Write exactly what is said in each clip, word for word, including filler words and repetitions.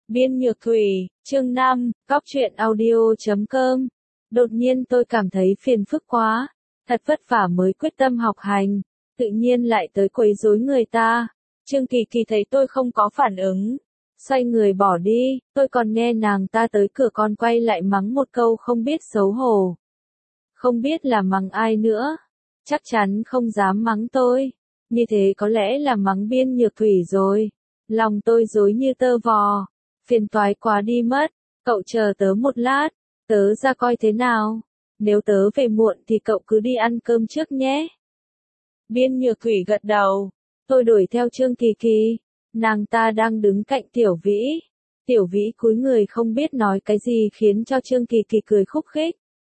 Biên Nhược Thủy, chương năm, Góc truyện audio chấm com. Đột nhiên tôi cảm thấy phiền phức quá, thật vất vả mới quyết tâm học hành, tự nhiên lại tới quấy rối người ta. Trương Kỳ Kỳ thấy tôi không có phản ứng, xoay người bỏ đi, tôi còn nghe nàng ta tới cửa con quay lại mắng một câu không biết xấu hổ. Không biết là mắng ai nữa, chắc chắn không dám mắng tôi, như thế có lẽ là mắng Biên Nhược Thủy rồi. Lòng tôi rối như tơ vò, phiền toái quá đi mất, cậu chờ tớ một lát, tớ ra coi thế nào, nếu tớ về muộn thì cậu cứ đi ăn cơm trước nhé. Biên Nhược Thủy gật đầu, tôi đuổi theo Trương Kỳ Kỳ, nàng ta đang đứng cạnh Tiểu Vĩ. Tiểu Vĩ cúi người không biết nói cái gì khiến cho Trương Kỳ Kỳ cười khúc khích.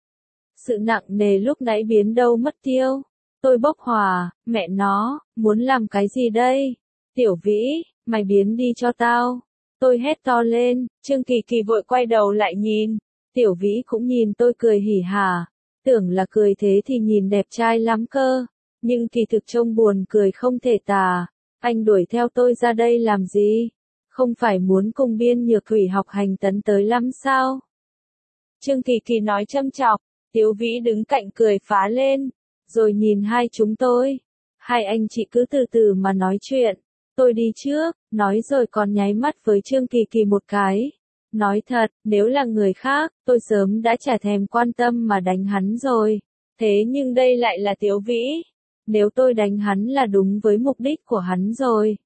Sự nặng nề lúc nãy biến đâu mất tiêu, tôi bốc hỏa, mẹ nó, muốn làm cái gì đây? Tiểu Vĩ, mày biến đi cho tao. Tôi hét to lên, Trương Kỳ Kỳ vội quay đầu lại nhìn, Tiểu Vĩ cũng nhìn tôi cười hỉ hả, tưởng là cười thế thì nhìn đẹp trai lắm cơ, nhưng kỳ thực trông buồn cười không thể tả. Anh đuổi theo tôi ra đây làm gì? Không phải muốn cùng Biên Nhược Thủy học hành tấn tới lắm sao? Trương Kỳ Kỳ nói châm chọc, Tiểu Vĩ đứng cạnh cười phá lên, rồi nhìn hai chúng tôi. Hai anh chị cứ từ từ mà nói chuyện. Tôi đi trước, nói rồi còn nháy mắt với Trương Kỳ Kỳ một cái. Nói thật, nếu là người khác, tôi sớm đã chả thèm quan tâm mà đánh hắn rồi. Thế nhưng đây lại là Tiểu Vĩ. Nếu tôi đánh hắn là đúng với mục đích của hắn rồi.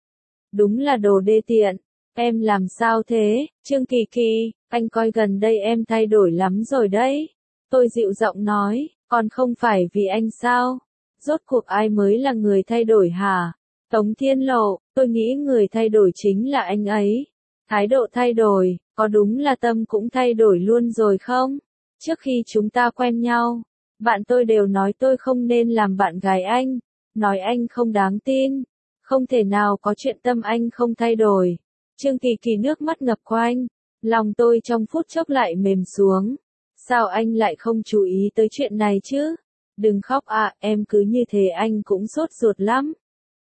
Đúng là đồ đê tiện. Em làm sao thế, Trương Kỳ Kỳ, anh coi gần đây em thay đổi lắm rồi đấy. Tôi dịu giọng nói, còn không phải vì anh sao? Rốt cuộc ai mới là người thay đổi hả? Tống Thiên Lộ, tôi nghĩ người thay đổi chính là anh ấy. Thái độ thay đổi, có đúng là tâm cũng thay đổi luôn rồi không? Trước khi chúng ta quen nhau, bạn tôi đều nói tôi không nên làm bạn gái anh, nói anh không đáng tin, không thể nào có chuyện tâm anh không thay đổi. Trương Kỳ Kỳ nước mắt ngập quanh, lòng tôi trong phút chốc lại mềm xuống. Sao anh lại không chú ý tới chuyện này chứ? Đừng khóc ạ, em cứ như thế anh cũng sốt ruột lắm.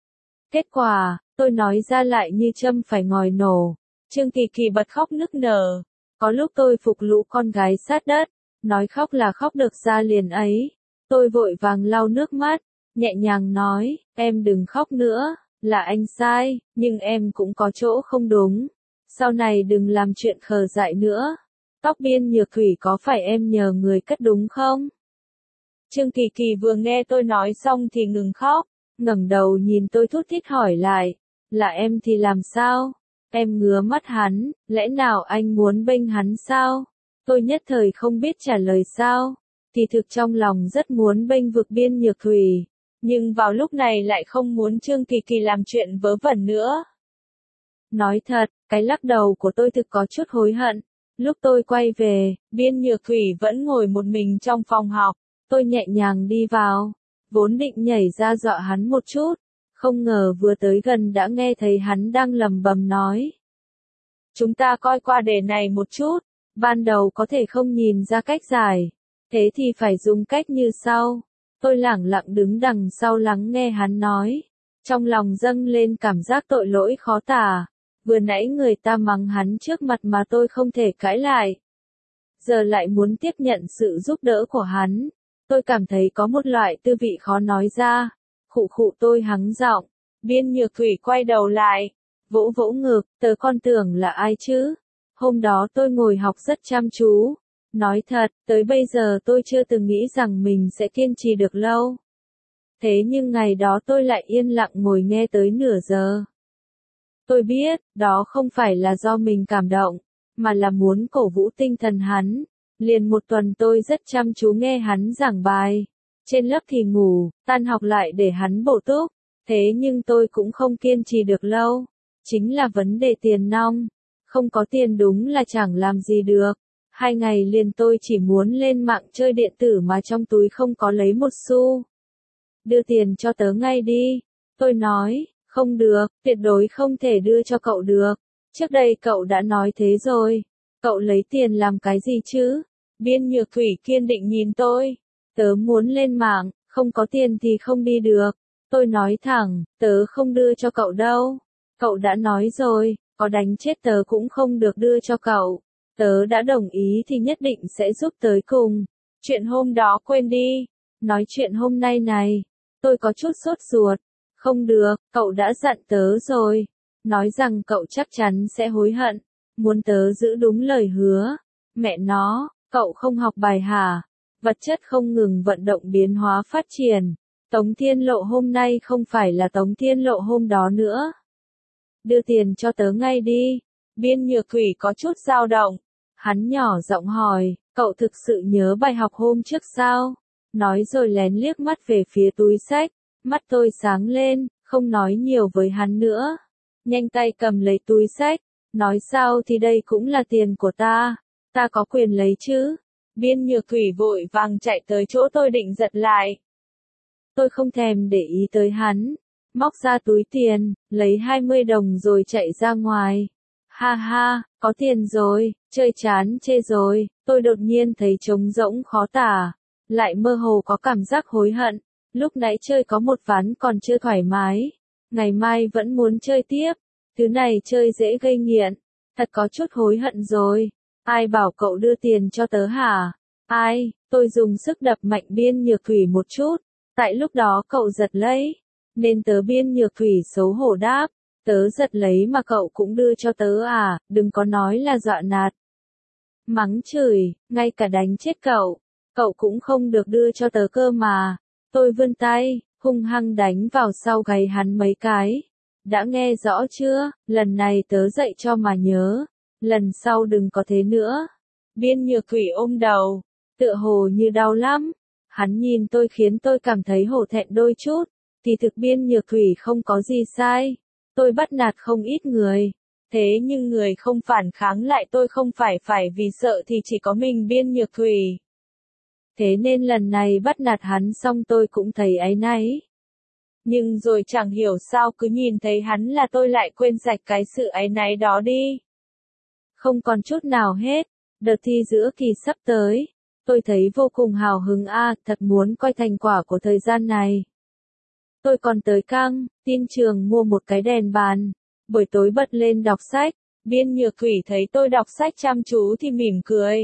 Kết quả, tôi nói ra lại như châm phải ngòi nổ. Trương Kỳ Kỳ bật khóc nức nở. Có lúc tôi phục lũ con gái sát đất, nói khóc là khóc được ra liền ấy. Tôi vội vàng lau nước mắt, nhẹ nhàng nói, em đừng khóc nữa, là anh sai, nhưng em cũng có chỗ không đúng. Sau này đừng làm chuyện khờ dại nữa. Tóc Biên Nhược Thủy có phải em nhờ người cất đúng không? Trương Kỳ Kỳ vừa nghe tôi nói xong thì ngừng khóc, ngẩng đầu nhìn tôi thút thít hỏi lại, là em thì làm sao? Em ngứa mắt hắn, lẽ nào anh muốn bênh hắn sao? Tôi nhất thời không biết trả lời sao, thì thực trong lòng rất muốn bênh vực Biên Nhược Thủy, nhưng vào lúc này lại không muốn Trương Kỳ Kỳ làm chuyện vớ vẩn nữa. Nói thật, cái lắc đầu của tôi thực có chút hối hận. Lúc tôi quay về, Biên Nhược Thủy vẫn ngồi một mình trong phòng học, tôi nhẹ nhàng đi vào, vốn định nhảy ra dọa hắn một chút, không ngờ vừa tới gần đã nghe thấy hắn đang lầm bầm nói. Chúng ta coi qua đề này một chút, ban đầu có thể không nhìn ra cách giải, thế thì phải dùng cách như sau. Tôi lẳng lặng đứng đằng sau lắng nghe hắn nói, trong lòng dâng lên cảm giác tội lỗi khó tả. Vừa nãy người ta mắng hắn trước mặt mà tôi không thể cãi lại. Giờ lại muốn tiếp nhận sự giúp đỡ của hắn. Tôi cảm thấy có một loại tư vị khó nói ra. Khụ khụ tôi hắng giọng. Biên Nhược Thủy quay đầu lại. Vỗ vỗ ngực, tớ con tưởng là ai chứ? Hôm đó tôi ngồi học rất chăm chú. Nói thật, tới bây giờ tôi chưa từng nghĩ rằng mình sẽ kiên trì được lâu. Thế nhưng ngày đó tôi lại yên lặng ngồi nghe tới nửa giờ. Tôi biết, đó không phải là do mình cảm động, mà là muốn cổ vũ tinh thần hắn. Liền một tuần tôi rất chăm chú nghe hắn giảng bài. Trên lớp thì ngủ, tan học lại để hắn bổ túc. Thế nhưng tôi cũng không kiên trì được lâu. Chính là vấn đề tiền nong. Không có tiền đúng là chẳng làm gì được. Hai ngày liền tôi chỉ muốn lên mạng chơi điện tử mà trong túi không có lấy một xu. Đưa tiền cho tớ ngay đi. Tôi nói. Không được, tuyệt đối không thể đưa cho cậu được. Trước đây cậu đã nói thế rồi. Cậu lấy tiền làm cái gì chứ? Biên Nhược Thủy kiên định nhìn tôi. Tớ muốn lên mạng, không có tiền thì không đi được. Tôi nói thẳng, tớ không đưa cho cậu đâu. Cậu đã nói rồi, có đánh chết tớ cũng không được đưa cho cậu. Tớ đã đồng ý thì nhất định sẽ giúp tới cùng. Chuyện hôm đó quên đi. Nói chuyện hôm nay này, tôi có chút sốt ruột. Không được, cậu đã dặn tớ rồi. Nói rằng cậu chắc chắn sẽ hối hận. Muốn tớ giữ đúng lời hứa. Mẹ nó, cậu không học bài hả? Vật chất không ngừng vận động biến hóa phát triển. Tống Thiên Lộ hôm nay không phải là Tống Thiên Lộ hôm đó nữa. Đưa tiền cho tớ ngay đi. Biên Nhược Thủy có chút dao động. Hắn nhỏ giọng hỏi, cậu thực sự nhớ bài học hôm trước sao? Nói rồi lén liếc mắt về phía túi xách. Mắt tôi sáng lên, không nói nhiều với hắn nữa. Nhanh tay cầm lấy túi xách. Nói sao thì đây cũng là tiền của ta. Ta có quyền lấy chứ. Biên Nhược Thủy vội vàng chạy tới chỗ tôi định giật lại. Tôi không thèm để ý tới hắn. Móc ra túi tiền, lấy hai mươi đồng rồi chạy ra ngoài. Ha ha, có tiền rồi, chơi chán chê rồi. Tôi đột nhiên thấy trống rỗng khó tả. Lại mơ hồ có cảm giác hối hận. Lúc nãy chơi có một ván còn chưa thoải mái. Ngày mai vẫn muốn chơi tiếp. Thứ này chơi dễ gây nghiện. Thật có chút hối hận rồi. Ai bảo cậu đưa tiền cho tớ hả? Ai? Tôi dùng sức đập mạnh Biên Nhược Thủy một chút. Tại lúc đó cậu giật lấy. Nên tớ Biên Nhược Thủy xấu hổ đáp. Tớ giật lấy mà cậu cũng đưa cho tớ à, đừng có nói là dọa nạt. Mắng chửi, ngay cả đánh chết cậu. Cậu cũng không được đưa cho tớ cơ mà. Tôi vươn tay, hung hăng đánh vào sau gáy hắn mấy cái. Đã nghe rõ chưa, lần này tớ dạy cho mà nhớ. Lần sau đừng có thế nữa. Biên Nhược Thủy ôm đầu, tựa hồ như đau lắm. Hắn nhìn tôi khiến tôi cảm thấy hổ thẹn đôi chút. Thì thực Biên Nhược Thủy không có gì sai. Tôi bắt nạt không ít người. Thế nhưng người không phản kháng lại tôi không phải phải vì sợ thì chỉ có mình Biên Nhược Thủy. Thế nên lần này bắt nạt hắn xong tôi cũng thấy áy náy. Nhưng rồi chẳng hiểu sao cứ nhìn thấy hắn là tôi lại quên sạch cái sự áy náy đó đi. Không còn chút nào hết. Đợt thi giữa kỳ sắp tới. Tôi thấy vô cùng hào hứng a, à, thật muốn coi thành quả của thời gian này. Tôi còn tới căng, tin trường mua một cái đèn bàn. Buổi tối bật lên đọc sách. Biên Nhược Thủy thấy tôi đọc sách chăm chú thì mỉm cười.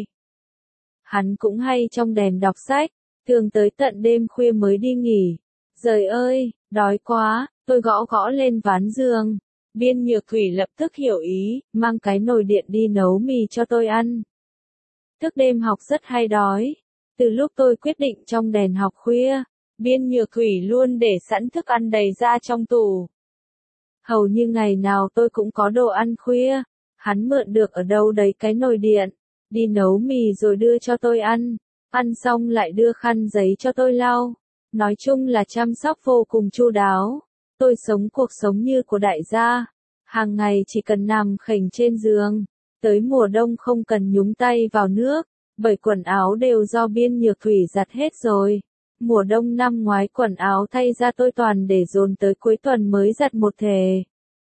Hắn cũng hay trong đèn đọc sách. Thường tới tận đêm khuya mới đi nghỉ. Giời ơi, đói quá, tôi gõ gõ lên ván giường. Biên Nhược Thủy lập tức hiểu ý, mang cái nồi điện đi nấu mì cho tôi ăn. Thức đêm học rất hay đói. Từ lúc tôi quyết định trong đèn học khuya, Biên Nhược Thủy luôn để sẵn thức ăn đầy ra trong tủ. Hầu như ngày nào tôi cũng có đồ ăn khuya. Hắn mượn được ở đâu đấy cái nồi điện, đi nấu mì rồi đưa cho tôi ăn. Ăn xong lại đưa khăn giấy cho tôi lau. Nói chung là chăm sóc vô cùng chu đáo. Tôi sống cuộc sống như của đại gia. Hàng ngày chỉ cần nằm khểnh trên giường. Tới mùa đông không cần nhúng tay vào nước. Bởi quần áo đều do Biên Nhược Thủy giặt hết rồi. Mùa đông năm ngoái quần áo thay ra tôi toàn để dồn tới cuối tuần mới giặt một thể.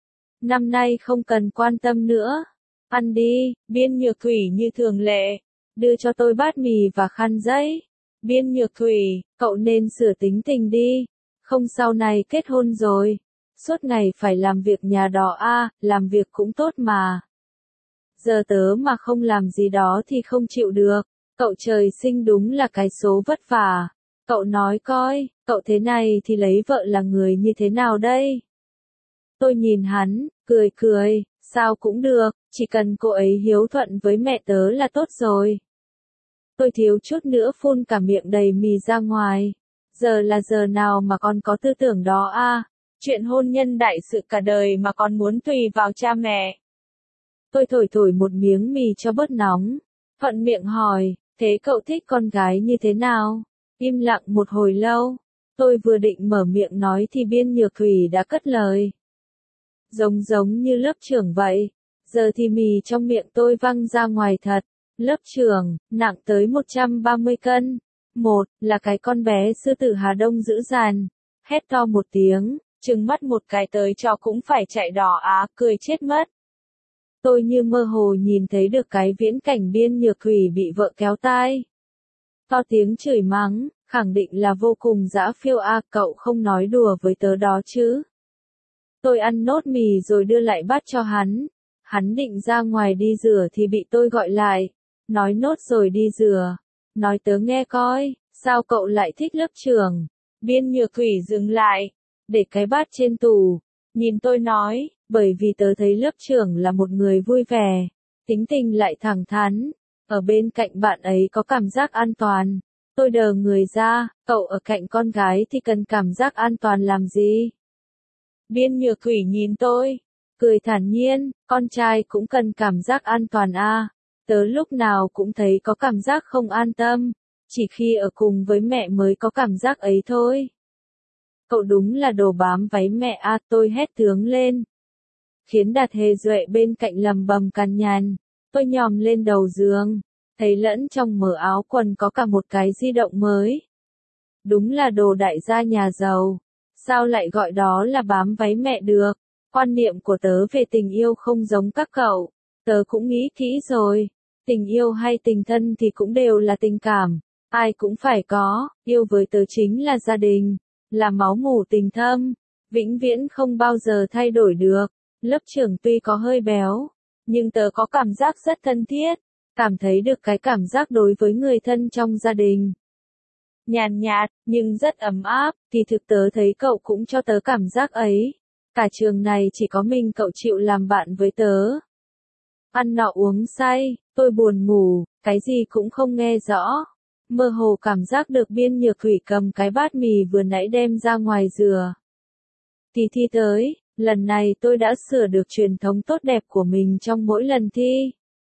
Năm nay không cần quan tâm nữa. Ăn đi, Biên Nhược Thủy như thường lệ. Đưa cho tôi bát mì và khăn giấy. Biên Nhược Thủy, cậu nên sửa tính tình đi. Không sau này kết hôn rồi. Suốt ngày phải làm việc nhà đó a, à, làm việc cũng tốt mà. Giờ tớ mà không làm gì đó thì không chịu được. Cậu trời sinh đúng là cái số vất vả. Cậu nói coi, cậu thế này thì lấy vợ là người như thế nào đây? Tôi nhìn hắn, cười cười, sao cũng được, chỉ cần cô ấy hiếu thuận với mẹ tớ là tốt rồi. Tôi thiếu chút nữa phun cả miệng đầy mì ra ngoài. Giờ là giờ nào mà con có tư tưởng đó a? À? Chuyện hôn nhân đại sự cả đời mà con muốn tùy vào cha mẹ. Tôi thổi thổi một miếng mì cho bớt nóng. Thuận miệng hỏi, thế cậu thích con gái như thế nào? Im lặng một hồi lâu. Tôi vừa định mở miệng nói thì Biên Nhược Thủy đã cất lời. Giống giống như lớp trưởng vậy. Giờ thì mì trong miệng tôi văng ra ngoài thật. Lớp trưởng, nặng tới một trăm ba mươi cân. Một, là cái con bé sư tử Hà Đông dữ dằn. Hét to một tiếng, trừng mắt một cái tới cho cũng phải chạy đỏ á, cười chết mất. Tôi như mơ hồ nhìn thấy được cái viễn cảnh Biên Nhược Thủy bị vợ kéo tai. To tiếng chửi mắng, khẳng định là vô cùng dã phiêu a, à, cậu không nói đùa với tớ đó chứ. Tôi ăn nốt mì rồi đưa lại bát cho hắn. Hắn định ra ngoài đi rửa thì bị tôi gọi lại. Nói nốt rồi đi rửa. Nói tớ nghe coi, sao cậu lại thích lớp trưởng? Biên Nhược Thủy dừng lại, để cái bát trên tủ. Nhìn tôi nói, bởi vì tớ thấy lớp trưởng là một người vui vẻ, tính tình lại thẳng thắn. Ở bên cạnh bạn ấy có cảm giác an toàn. Tôi đờ người ra, cậu ở cạnh con gái thì cần cảm giác an toàn làm gì? Biên Nhược Thủy nhìn tôi, cười thản nhiên, con trai cũng cần cảm giác an toàn à. Tớ lúc nào cũng thấy có cảm giác không an tâm, chỉ khi ở cùng với mẹ mới có cảm giác ấy thôi. Cậu đúng là đồ bám váy mẹ à, tôi hét tướng lên. Khiến Đạt Hề Duệ bên cạnh lầm bầm cằn nhằn, tôi nhòm lên đầu giường, thấy lẫn trong mớ áo quần có cả một cái di động mới. Đúng là đồ đại gia nhà giàu, sao lại gọi đó là bám váy mẹ được? Quan niệm của tớ về tình yêu không giống các cậu, tớ cũng nghĩ kỹ rồi. Tình yêu hay tình thân thì cũng đều là tình cảm, ai cũng phải có, yêu với tớ chính là gia đình, là máu mủ tình thâm, vĩnh viễn không bao giờ thay đổi được. Lớp trưởng tuy có hơi béo, nhưng tớ có cảm giác rất thân thiết, cảm thấy được cái cảm giác đối với người thân trong gia đình. Nhàn nhạt, nhưng rất ấm áp, thì thực tớ thấy cậu cũng cho tớ cảm giác ấy. Cả trường này chỉ có mình cậu chịu làm bạn với tớ. Ăn nọ uống say, tôi buồn ngủ, cái gì cũng không nghe rõ. Mơ hồ cảm giác được Biên Nhược Thủy cầm cái bát mì vừa nãy đem ra ngoài rửa. Kỳ thi tới, lần này tôi đã sửa được truyền thống tốt đẹp của mình trong mỗi lần thi.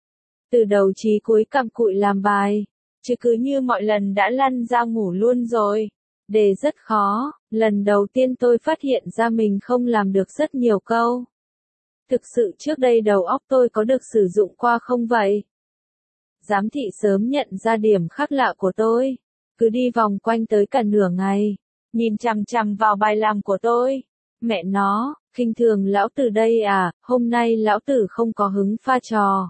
Từ đầu chí cuối cặm cụi làm bài, chứ cứ như mọi lần đã lăn ra ngủ luôn rồi. Đề rất khó, lần đầu tiên tôi phát hiện ra mình không làm được rất nhiều câu. Thực sự trước đây đầu óc tôi có được sử dụng qua không vậy? Giám thị sớm nhận ra điểm khác lạ của tôi, cứ đi vòng quanh tới cả nửa ngày, nhìn chằm chằm vào bài làm của tôi. Mẹ nó, khinh thường lão tử đây à, hôm nay lão tử không có hứng pha trò.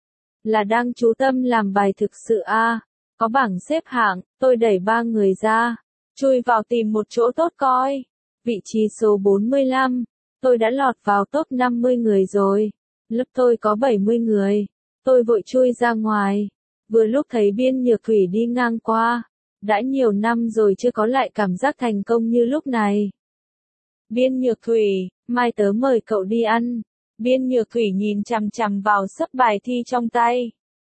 Là đang chú tâm làm bài thực sự à, có bảng xếp hạng, tôi đẩy ba người ra, chui vào tìm một chỗ tốt coi. Vị trí số bốn mươi lăm, tôi đã lọt vào top năm mươi người rồi. Lớp tôi có bảy mươi người. Tôi vội chui ra ngoài. Vừa lúc thấy Biên Nhược Thủy đi ngang qua. Đã nhiều năm rồi chưa có lại cảm giác thành công như lúc này. Biên Nhược Thủy, mai tớ mời cậu đi ăn. Biên Nhược Thủy nhìn chằm chằm vào sấp bài thi trong tay.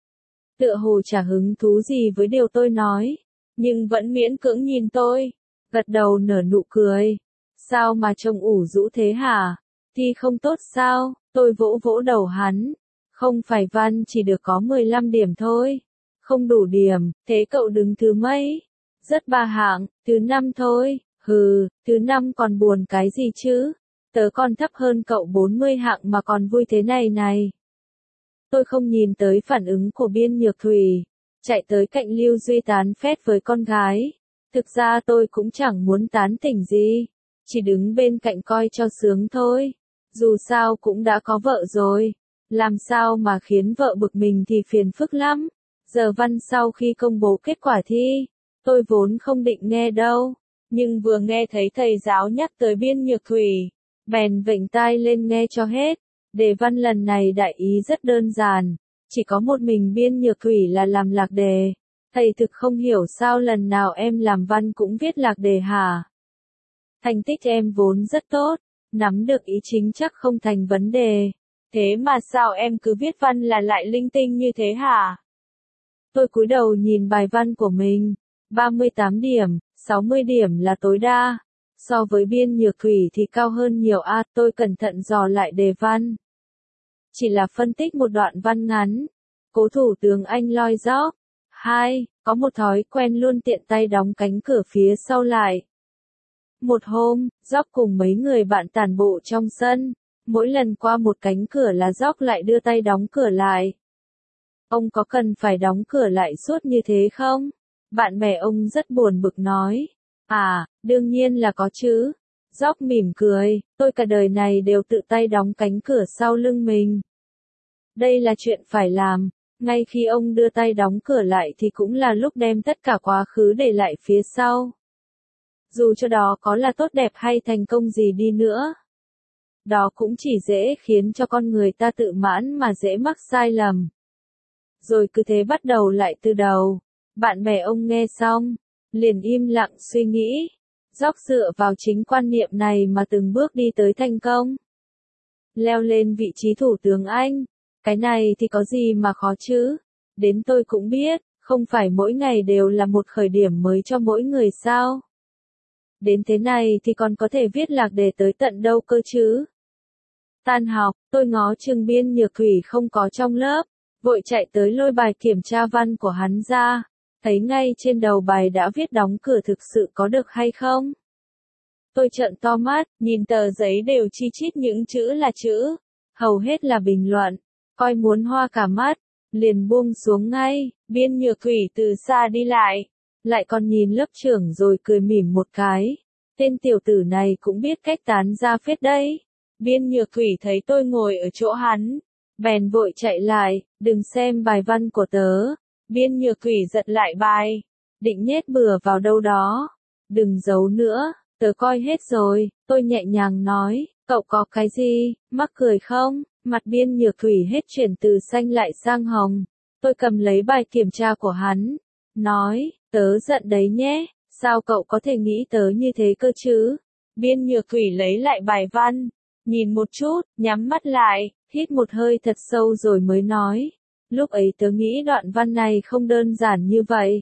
Tựa hồ chả hứng thú gì với điều tôi nói, nhưng vẫn miễn cưỡng nhìn tôi, gật đầu nở nụ cười. Sao mà trông ủ rũ thế hả? Thi không tốt sao? Tôi vỗ vỗ đầu hắn. Không phải văn chỉ được có mười lăm điểm thôi. Không đủ điểm, thế cậu đứng thứ mấy? Rất ba hạng, thứ năm thôi. Hừ, thứ năm còn buồn cái gì chứ? Tớ còn thấp hơn cậu bốn mươi hạng mà còn vui thế này này. Tôi không nhìn tới phản ứng của Biên Nhược Thủy, chạy tới cạnh Lưu Duy tán phét với con gái. Thực ra tôi cũng chẳng muốn tán tỉnh gì, chỉ đứng bên cạnh coi cho sướng thôi. Dù sao cũng đã có vợ rồi, làm sao mà khiến vợ bực mình thì phiền phức lắm. Giờ văn sau khi công bố kết quả thi, tôi vốn không định nghe đâu, nhưng vừa nghe thấy thầy giáo nhắc tới Biên Nhược Thủy, bèn vểnh tai lên nghe cho hết. Đề văn lần này đại ý rất đơn giản, chỉ có một mình Biên Nhược Thủy là làm lạc đề. Thầy thực không hiểu sao lần nào em làm văn cũng viết lạc đề hả? Thành tích em vốn rất tốt, nắm được ý chính chắc không thành vấn đề. Thế mà sao em cứ viết văn là lại linh tinh như thế hả? Tôi cúi đầu nhìn bài văn của mình, ba mươi tám điểm, sáu mươi điểm là tối đa. So với Biên Nhược Thủy thì cao hơn nhiều a, à, tôi cẩn thận dò lại đề văn. Chỉ là phân tích một đoạn văn ngắn. Cố thủ tướng Anh Lloyd George. hai. Có một thói quen luôn tiện tay đóng cánh cửa phía sau lại. Một hôm, George cùng mấy người bạn tản bộ trong sân. Mỗi lần qua một cánh cửa là George lại đưa tay đóng cửa lại. Ông có cần phải đóng cửa lại suốt như thế không? Bạn bè ông rất buồn bực nói. À, đương nhiên là có chứ. George mỉm cười, tôi cả đời này đều tự tay đóng cánh cửa sau lưng mình. Đây là chuyện phải làm. Ngay khi ông đưa tay đóng cửa lại thì cũng là lúc đem tất cả quá khứ để lại phía sau. Dù cho đó có là tốt đẹp hay thành công gì đi nữa. Đó cũng chỉ dễ khiến cho con người ta tự mãn mà dễ mắc sai lầm. Rồi cứ thế bắt đầu lại từ đầu. Bạn bè ông nghe xong, liền im lặng suy nghĩ. Dốc dựa vào chính quan niệm này mà từng bước đi tới thành công. Leo lên vị trí thủ tướng Anh. Cái này thì có gì mà khó chứ? Đến tôi cũng biết, không phải mỗi ngày đều là một khởi điểm mới cho mỗi người sao? Đến thế này thì còn có thể viết lạc đề tới tận đâu cơ chứ? Tan học, tôi ngó Trương Biên Nhược Thủy không có trong lớp, vội chạy tới lôi bài kiểm tra văn của hắn ra, thấy ngay trên đầu bài đã viết đóng cửa thực sự có được hay không? Tôi trợn to mắt, nhìn tờ giấy đều chi chít những chữ là chữ, hầu hết là bình luận, coi muốn hoa cả mắt, liền buông xuống ngay. Biên Nhược Thủy từ xa đi lại, lại còn nhìn lớp trưởng rồi cười mỉm một cái. Tên tiểu tử này cũng biết cách tán ra phết đấy. Biên Nhược Thủy thấy tôi ngồi ở chỗ hắn, bèn vội chạy lại, đừng xem bài văn của tớ. Biên Nhược Thủy giật lại bài, định nhét bừa vào đâu đó. Đừng giấu nữa, tớ coi hết rồi, tôi nhẹ nhàng nói, cậu có cái gì, mắc cười không? Mặt Biên Nhược Thủy hết chuyển từ xanh lại sang hồng. Tôi cầm lấy bài kiểm tra của hắn, nói, tớ giận đấy nhé, sao cậu có thể nghĩ tớ như thế cơ chứ? Biên Nhược Thủy lấy lại bài văn, nhìn một chút, nhắm mắt lại, hít một hơi thật sâu rồi mới nói, lúc ấy tớ nghĩ đoạn văn này không đơn giản như vậy.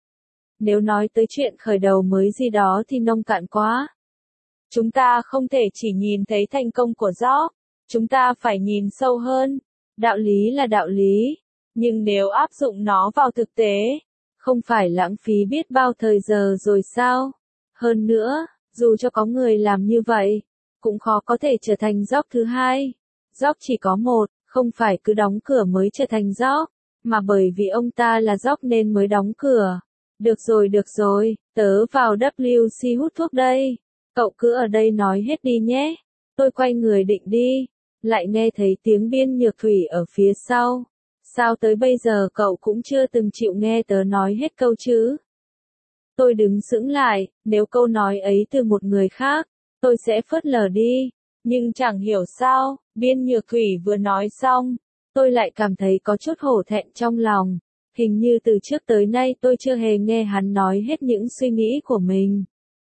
Nếu nói tới chuyện khởi đầu mới gì đó thì nông cạn quá. Chúng ta không thể chỉ nhìn thấy thành công của Job, chúng ta phải nhìn sâu hơn. Đạo lý là đạo lý, nhưng nếu áp dụng nó vào thực tế, không phải lãng phí biết bao thời giờ rồi sao? Hơn nữa, dù cho có người làm như vậy, cũng khó có thể trở thành Job thứ hai. Job chỉ có một, không phải cứ đóng cửa mới trở thành Job, mà bởi vì ông ta là Job nên mới đóng cửa. Được rồi được rồi, tớ vào W C hút thuốc đây. Cậu cứ ở đây nói hết đi nhé. Tôi quay người định đi, lại nghe thấy tiếng Biên Nhược Thủy ở phía sau. Sao tới bây giờ cậu cũng chưa từng chịu nghe tớ nói hết câu chứ? Tôi đứng sững lại, nếu câu nói ấy từ một người khác, tôi sẽ phớt lờ đi. Nhưng chẳng hiểu sao, Biên Nhược Thủy vừa nói xong, tôi lại cảm thấy có chút hổ thẹn trong lòng. Hình như từ trước tới nay tôi chưa hề nghe hắn nói hết những suy nghĩ của mình.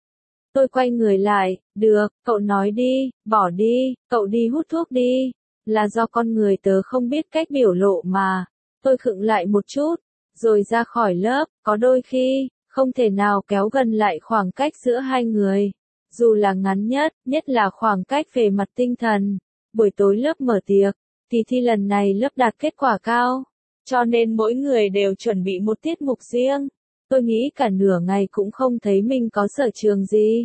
Tôi quay người lại, được, cậu nói đi, bỏ đi, cậu đi hút thuốc đi. Là do con người tớ không biết cách biểu lộ mà. Tôi khựng lại một chút, rồi ra khỏi lớp, có đôi khi, không thể nào kéo gần lại khoảng cách giữa hai người. Dù là ngắn nhất, nhất là khoảng cách về mặt tinh thần. Buổi tối lớp mở tiệc, kỳ thi lần này lớp đạt kết quả cao. Cho nên mỗi người đều chuẩn bị một tiết mục riêng. Tôi nghĩ cả nửa ngày cũng không thấy mình có sở trường gì.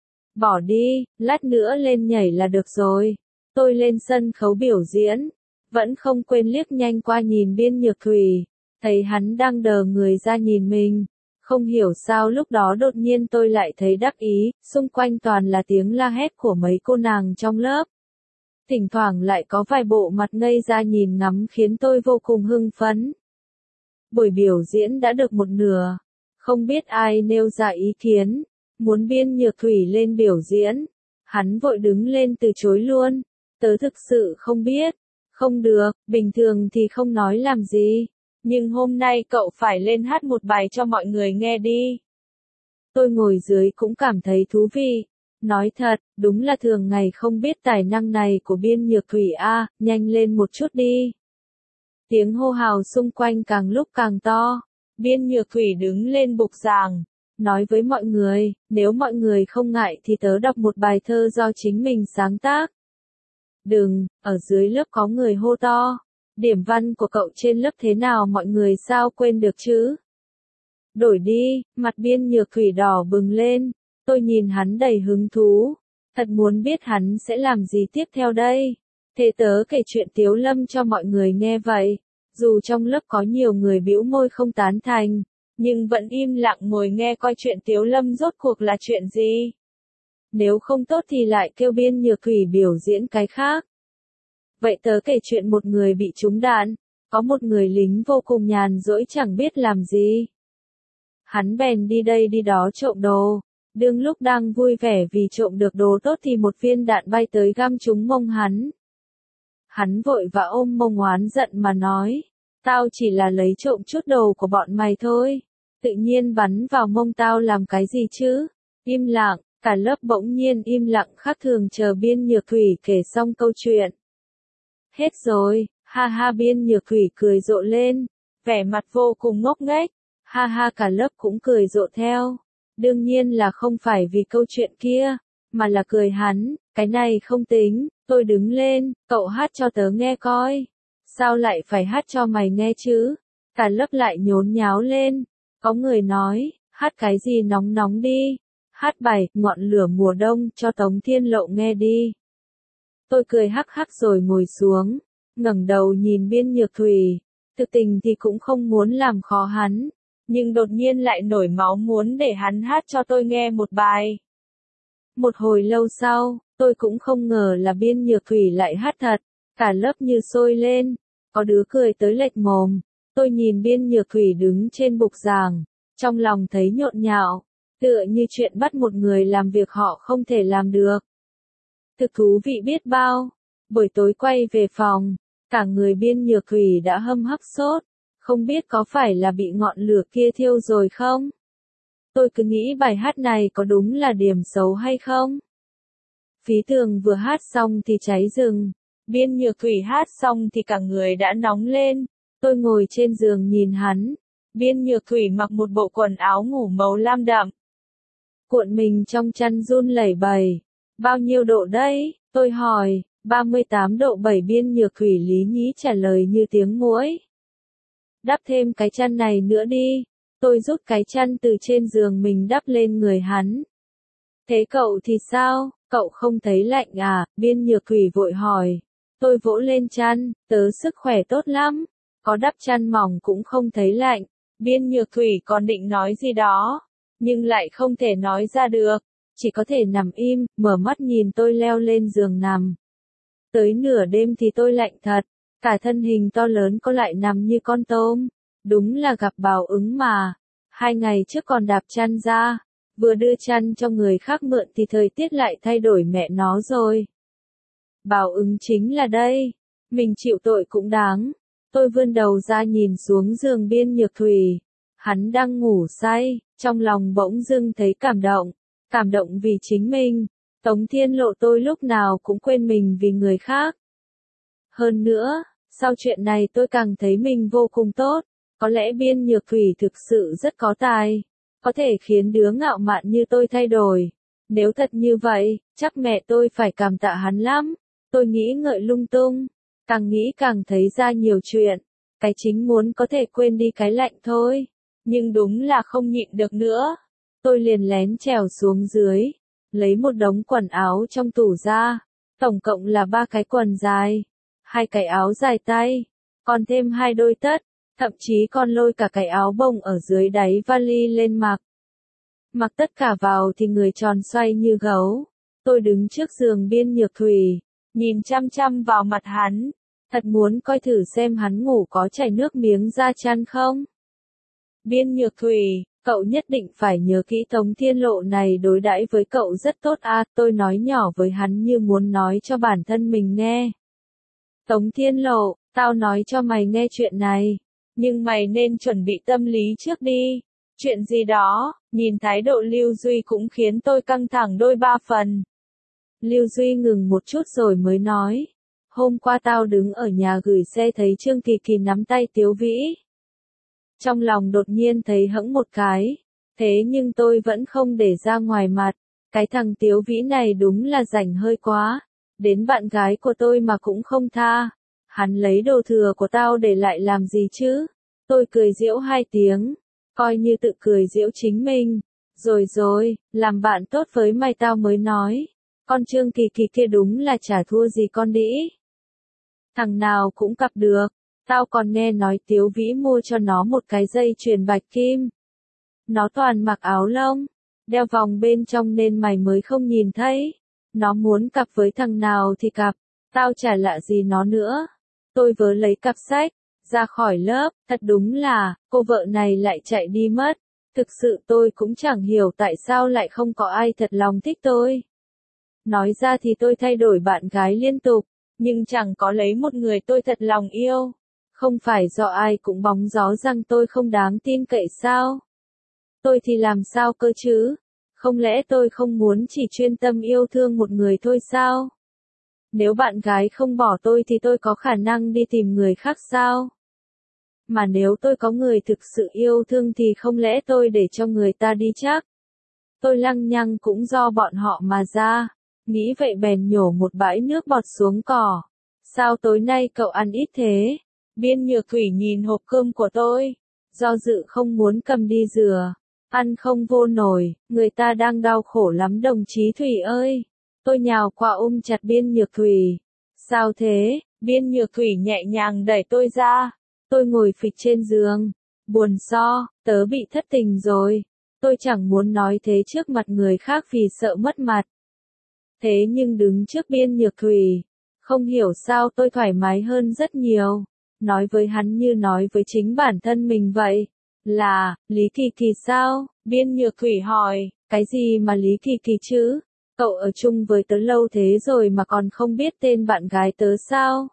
Bỏ đi, lát nữa lên nhảy là được rồi. Tôi lên sân khấu biểu diễn, vẫn không quên liếc nhanh qua nhìn Biên Nhược Thủy, thấy hắn đang đờ người ra nhìn mình. Không hiểu sao lúc đó đột nhiên tôi lại thấy đắc ý, xung quanh toàn là tiếng la hét của mấy cô nàng trong lớp. Thỉnh thoảng lại có vài bộ mặt ngây ra nhìn ngắm khiến tôi vô cùng hưng phấn. Buổi biểu diễn đã được một nửa, không biết ai nêu ra ý kiến, muốn Biên Nhược Thủy lên biểu diễn. Hắn vội đứng lên từ chối luôn, tớ thực sự không biết, không được, bình thường thì không nói làm gì, nhưng hôm nay cậu phải lên hát một bài cho mọi người nghe đi. Tôi ngồi dưới cũng cảm thấy thú vị. Nói thật, đúng là thường ngày không biết tài năng này của Biên Nhược Thủy a, nhanh lên một chút đi. Tiếng hô hào xung quanh càng lúc càng to. Biên Nhược Thủy đứng lên bục giảng, nói với mọi người, nếu mọi người không ngại thì tớ đọc một bài thơ do chính mình sáng tác. Đừng, ở dưới lớp có người hô to. Điểm văn của cậu trên lớp thế nào mọi người sao quên được chứ? Đổi đi, mặt Biên Nhược Thủy đỏ bừng lên. Tôi nhìn hắn đầy hứng thú, thật muốn biết hắn sẽ làm gì tiếp theo đây. Thế tớ kể chuyện Tiếu Lâm cho mọi người nghe vậy. Dù trong lớp có nhiều người bĩu môi không tán thành, nhưng vẫn im lặng ngồi nghe coi chuyện Tiếu Lâm rốt cuộc là chuyện gì. Nếu không tốt thì lại kêu Biên Nhược Thủy biểu diễn cái khác. Vậy tớ kể chuyện một người bị trúng đạn, có một người lính vô cùng nhàn rỗi chẳng biết làm gì. Hắn bèn đi đây đi đó trộm đồ. Đương lúc đang vui vẻ vì trộm được đồ tốt thì một viên đạn bay tới găm trúng mông hắn. Hắn vội vã ôm mông oán giận mà nói, tao chỉ là lấy trộm chút đồ của bọn mày thôi, tự nhiên bắn vào mông tao làm cái gì chứ? Im lặng, cả lớp bỗng nhiên im lặng khác thường chờ Biên Nhược Thủy kể xong câu chuyện. Hết rồi, ha ha. Biên Nhược Thủy cười rộ lên, vẻ mặt vô cùng ngốc nghếch, ha ha cả lớp cũng cười rộ theo. Đương nhiên là không phải vì câu chuyện kia, mà là cười hắn, cái này không tính, tôi đứng lên, cậu hát cho tớ nghe coi. Sao lại phải hát cho mày nghe chứ? Cả lớp lại nhốn nháo lên, có người nói, hát cái gì nóng nóng đi, hát bài Ngọn lửa mùa đông cho Tống Thiên Lộ nghe đi. Tôi cười hắc hắc rồi ngồi xuống, ngẩng đầu nhìn Biên Nhược Thủy, thực tình thì cũng không muốn làm khó hắn, nhưng đột nhiên lại nổi máu muốn để hắn hát cho tôi nghe một bài. Một hồi lâu sau, tôi cũng không ngờ là Biên Nhược Thủy lại hát thật, cả lớp như sôi lên, có đứa cười tới lệch mồm. Tôi nhìn Biên Nhược Thủy đứng trên bục giảng, trong lòng thấy nhộn nhạo, tựa như chuyện bắt một người làm việc họ không thể làm được. Thực thú vị biết bao. Buổi tối quay về phòng, cả người Biên Nhược Thủy đã hâm hắc sốt, không biết có phải là bị ngọn lửa kia thiêu rồi không? Tôi cứ nghĩ bài hát này có đúng là điểm xấu hay không? Phí Tường vừa hát xong thì cháy rừng, Biên Nhược Thủy hát xong thì cả người đã nóng lên. Tôi ngồi trên giường nhìn hắn, Biên Nhược Thủy mặc một bộ quần áo ngủ màu lam đậm. Cuộn mình trong chăn run lẩy bẩy. Bao nhiêu độ đấy? Tôi hỏi. ba mươi tám độ bảy. Biên Nhược Thủy lý nhí trả lời như tiếng muỗi. Đắp thêm cái chăn này nữa đi. Tôi rút cái chăn từ trên giường mình đắp lên người hắn. Thế cậu thì sao? Cậu không thấy lạnh à? Biên Nhược Thủy vội hỏi. Tôi vỗ lên chăn, tớ sức khỏe tốt lắm. Có đắp chăn mỏng cũng không thấy lạnh. Biên Nhược Thủy còn định nói gì đó, nhưng lại không thể nói ra được, chỉ có thể nằm im, mở mắt nhìn tôi leo lên giường nằm. Tới nửa đêm thì tôi lạnh thật, cả thân hình to lớn có lại nằm như con tôm, đúng là gặp báo ứng mà. Hai ngày trước còn đạp chăn ra, vừa đưa chăn cho người khác mượn thì thời tiết lại thay đổi mẹ nó rồi. Báo ứng chính là đây, mình chịu tội cũng đáng. Tôi vươn đầu ra nhìn xuống giường Biên Nhược Thủy, hắn đang ngủ say, trong lòng bỗng dưng thấy cảm động, cảm động vì chính mình. Tống Thiên Lộ tôi lúc nào cũng quên mình vì người khác. Hơn nữa, sau chuyện này tôi càng thấy mình vô cùng tốt, có lẽ Biên Nhược Thủy thực sự rất có tài, có thể khiến đứa ngạo mạn như tôi thay đổi. Nếu thật như vậy, chắc mẹ tôi phải cảm tạ hắn lắm. Tôi nghĩ ngợi lung tung, càng nghĩ càng thấy ra nhiều chuyện, cái chính muốn có thể quên đi cái lạnh thôi, nhưng đúng là không nhịn được nữa. Tôi liền lén trèo xuống dưới, lấy một đống quần áo trong tủ ra, tổng cộng là ba cái quần dài, hai cái áo dài tay, còn thêm hai đôi tất, thậm chí còn lôi cả cái áo bông ở dưới đáy vali lên mặc. Mặc tất cả vào thì người tròn xoay như gấu. Tôi đứng trước giường Biên Nhược Thủy, nhìn chăm chăm vào mặt hắn, thật muốn coi thử xem hắn ngủ có chảy nước miếng ra chăn không. Biên Nhược Thủy, cậu nhất định phải nhớ kỹ Tống Thiên Lộ này đối đãi với cậu rất tốt à, tôi nói nhỏ với hắn như muốn nói cho bản thân mình nghe. Tống Thiên Lộ, tao nói cho mày nghe chuyện này, nhưng mày nên chuẩn bị tâm lý trước đi. Chuyện gì đó, nhìn thái độ Lưu Duy cũng khiến tôi căng thẳng đôi ba phần. Lưu Duy ngừng một chút rồi mới nói, hôm qua tao đứng ở nhà gửi xe thấy Trương Kỳ Kỳ nắm tay Tiếu Vĩ. Trong lòng đột nhiên thấy hững một cái, thế nhưng tôi vẫn không để ra ngoài mặt, cái thằng Tiếu Vĩ này đúng là rảnh hơi quá, đến bạn gái của tôi mà cũng không tha, hắn lấy đồ thừa của tao để lại làm gì chứ? Tôi cười giễu hai tiếng, coi như tự cười giễu chính mình, rồi rồi, làm bạn tốt với mày tao mới nói, con Trương Kỳ Kỳ kia đúng là chả thua gì con đĩ. Thằng nào cũng cặp được. Tao còn nghe nói Tiếu Vĩ mua cho nó một cái dây chuyền bạch kim. Nó toàn mặc áo lông, đeo vòng bên trong nên mày mới không nhìn thấy. Nó muốn cặp với thằng nào thì cặp, tao chả lạ gì nó nữa. Tôi vớ lấy cặp sách, ra khỏi lớp, thật đúng là, cô vợ này lại chạy đi mất. Thực sự tôi cũng chẳng hiểu tại sao lại không có ai thật lòng thích tôi. Nói ra thì tôi thay đổi bạn gái liên tục, nhưng chẳng có lấy một người tôi thật lòng yêu. Không phải do ai cũng bóng gió rằng tôi không đáng tin cậy sao? Tôi thì làm sao cơ chứ? Không lẽ tôi không muốn chỉ chuyên tâm yêu thương một người thôi sao? Nếu bạn gái không bỏ tôi thì tôi có khả năng đi tìm người khác sao? Mà nếu tôi có người thực sự yêu thương thì không lẽ tôi để cho người ta đi chắc? Tôi lăng nhăng cũng do bọn họ mà ra. Nghĩ vậy bèn nhổ một bãi nước bọt xuống cỏ. Sao tối nay cậu ăn ít thế? Biên Nhược Thủy nhìn hộp cơm của tôi. Do dự không muốn cầm đi rửa. Ăn không vô nổi, người ta đang đau khổ lắm đồng chí Thủy ơi. Tôi nhào qua ôm chặt Biên Nhược Thủy. Sao thế? Biên Nhược Thủy nhẹ nhàng đẩy tôi ra. Tôi ngồi phịch trên giường. Buồn so, tớ bị thất tình rồi. Tôi chẳng muốn nói thế trước mặt người khác vì sợ mất mặt. Thế nhưng đứng trước Biên Nhược Thủy, không hiểu sao tôi thoải mái hơn rất nhiều. Nói với hắn như nói với chính bản thân mình vậy. Là, Lý Kỳ Kỳ sao? Biên Nhược Thủy hỏi, cái gì mà Lý Kỳ Kỳ chứ? Cậu ở chung với tớ lâu thế rồi mà còn không biết tên bạn gái tớ sao?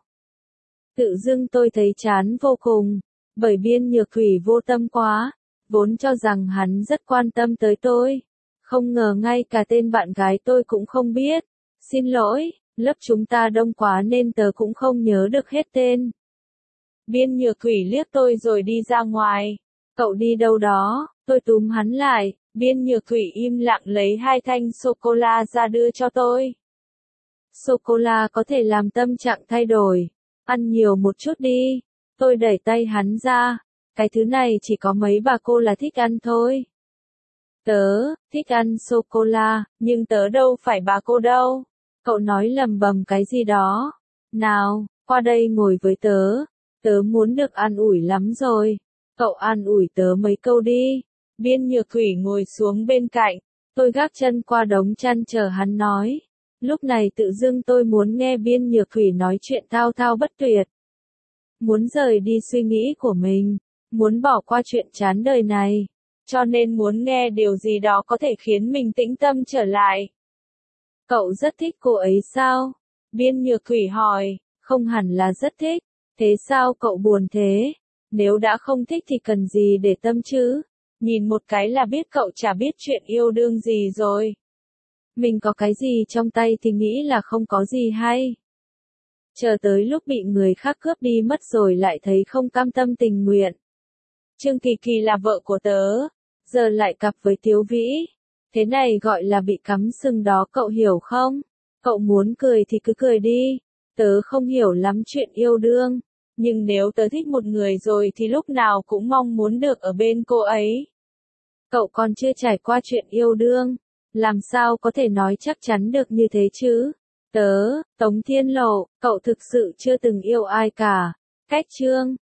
Tự dưng tôi thấy chán vô cùng, bởi Biên Nhược Thủy vô tâm quá, vốn cho rằng hắn rất quan tâm tới tôi. Không ngờ ngay cả tên bạn gái tôi cũng không biết. Xin lỗi, lớp chúng ta đông quá nên tớ cũng không nhớ được hết tên. Biên Nhược Thủy liếc tôi rồi đi ra ngoài. Cậu đi đâu đó? Tôi túm hắn lại. Biên Nhược Thủy im lặng lấy hai thanh sô-cô-la ra đưa cho tôi. Sô-cô-la có thể làm tâm trạng thay đổi. Ăn nhiều một chút đi. Tôi đẩy tay hắn ra. Cái thứ này chỉ có mấy bà cô là thích ăn thôi. Tớ, thích ăn sô-cô-la, nhưng tớ đâu phải bà cô đâu. Cậu nói lầm bầm cái gì đó. Nào, qua đây ngồi với tớ. Tớ muốn được an ủi lắm rồi. Cậu an ủi tớ mấy câu đi. Biên Nhược Thủy ngồi xuống bên cạnh. Tôi gác chân qua đống chăn chờ hắn nói. Lúc này tự dưng tôi muốn nghe Biên Nhược Thủy nói chuyện thao thao bất tuyệt. Muốn rời đi suy nghĩ của mình. Muốn bỏ qua chuyện chán đời này. Cho nên muốn nghe điều gì đó có thể khiến mình tĩnh tâm trở lại. Cậu rất thích cô ấy sao? Biên Nhược Thủy hỏi. Không hẳn là rất thích. Thế sao cậu buồn thế? Nếu đã không thích thì cần gì để tâm chứ? Nhìn một cái là biết cậu chả biết chuyện yêu đương gì rồi. Mình có cái gì trong tay thì nghĩ là không có gì hay. Chờ tới lúc bị người khác cướp đi mất rồi lại thấy không cam tâm tình nguyện. Trương Kỳ Kỳ là vợ của tớ, giờ lại cặp với Tiếu Vĩ. Thế này gọi là bị cắm sừng đó cậu hiểu không? Cậu muốn cười thì cứ cười đi. Tớ không hiểu lắm chuyện yêu đương. Nhưng nếu tớ thích một người rồi thì lúc nào cũng mong muốn được ở bên cô ấy. Cậu còn chưa trải qua chuyện yêu đương. Làm sao có thể nói chắc chắn được như thế chứ? Tớ, Tống Thiên Lộ, cậu thực sự chưa từng yêu ai cả. Cách chương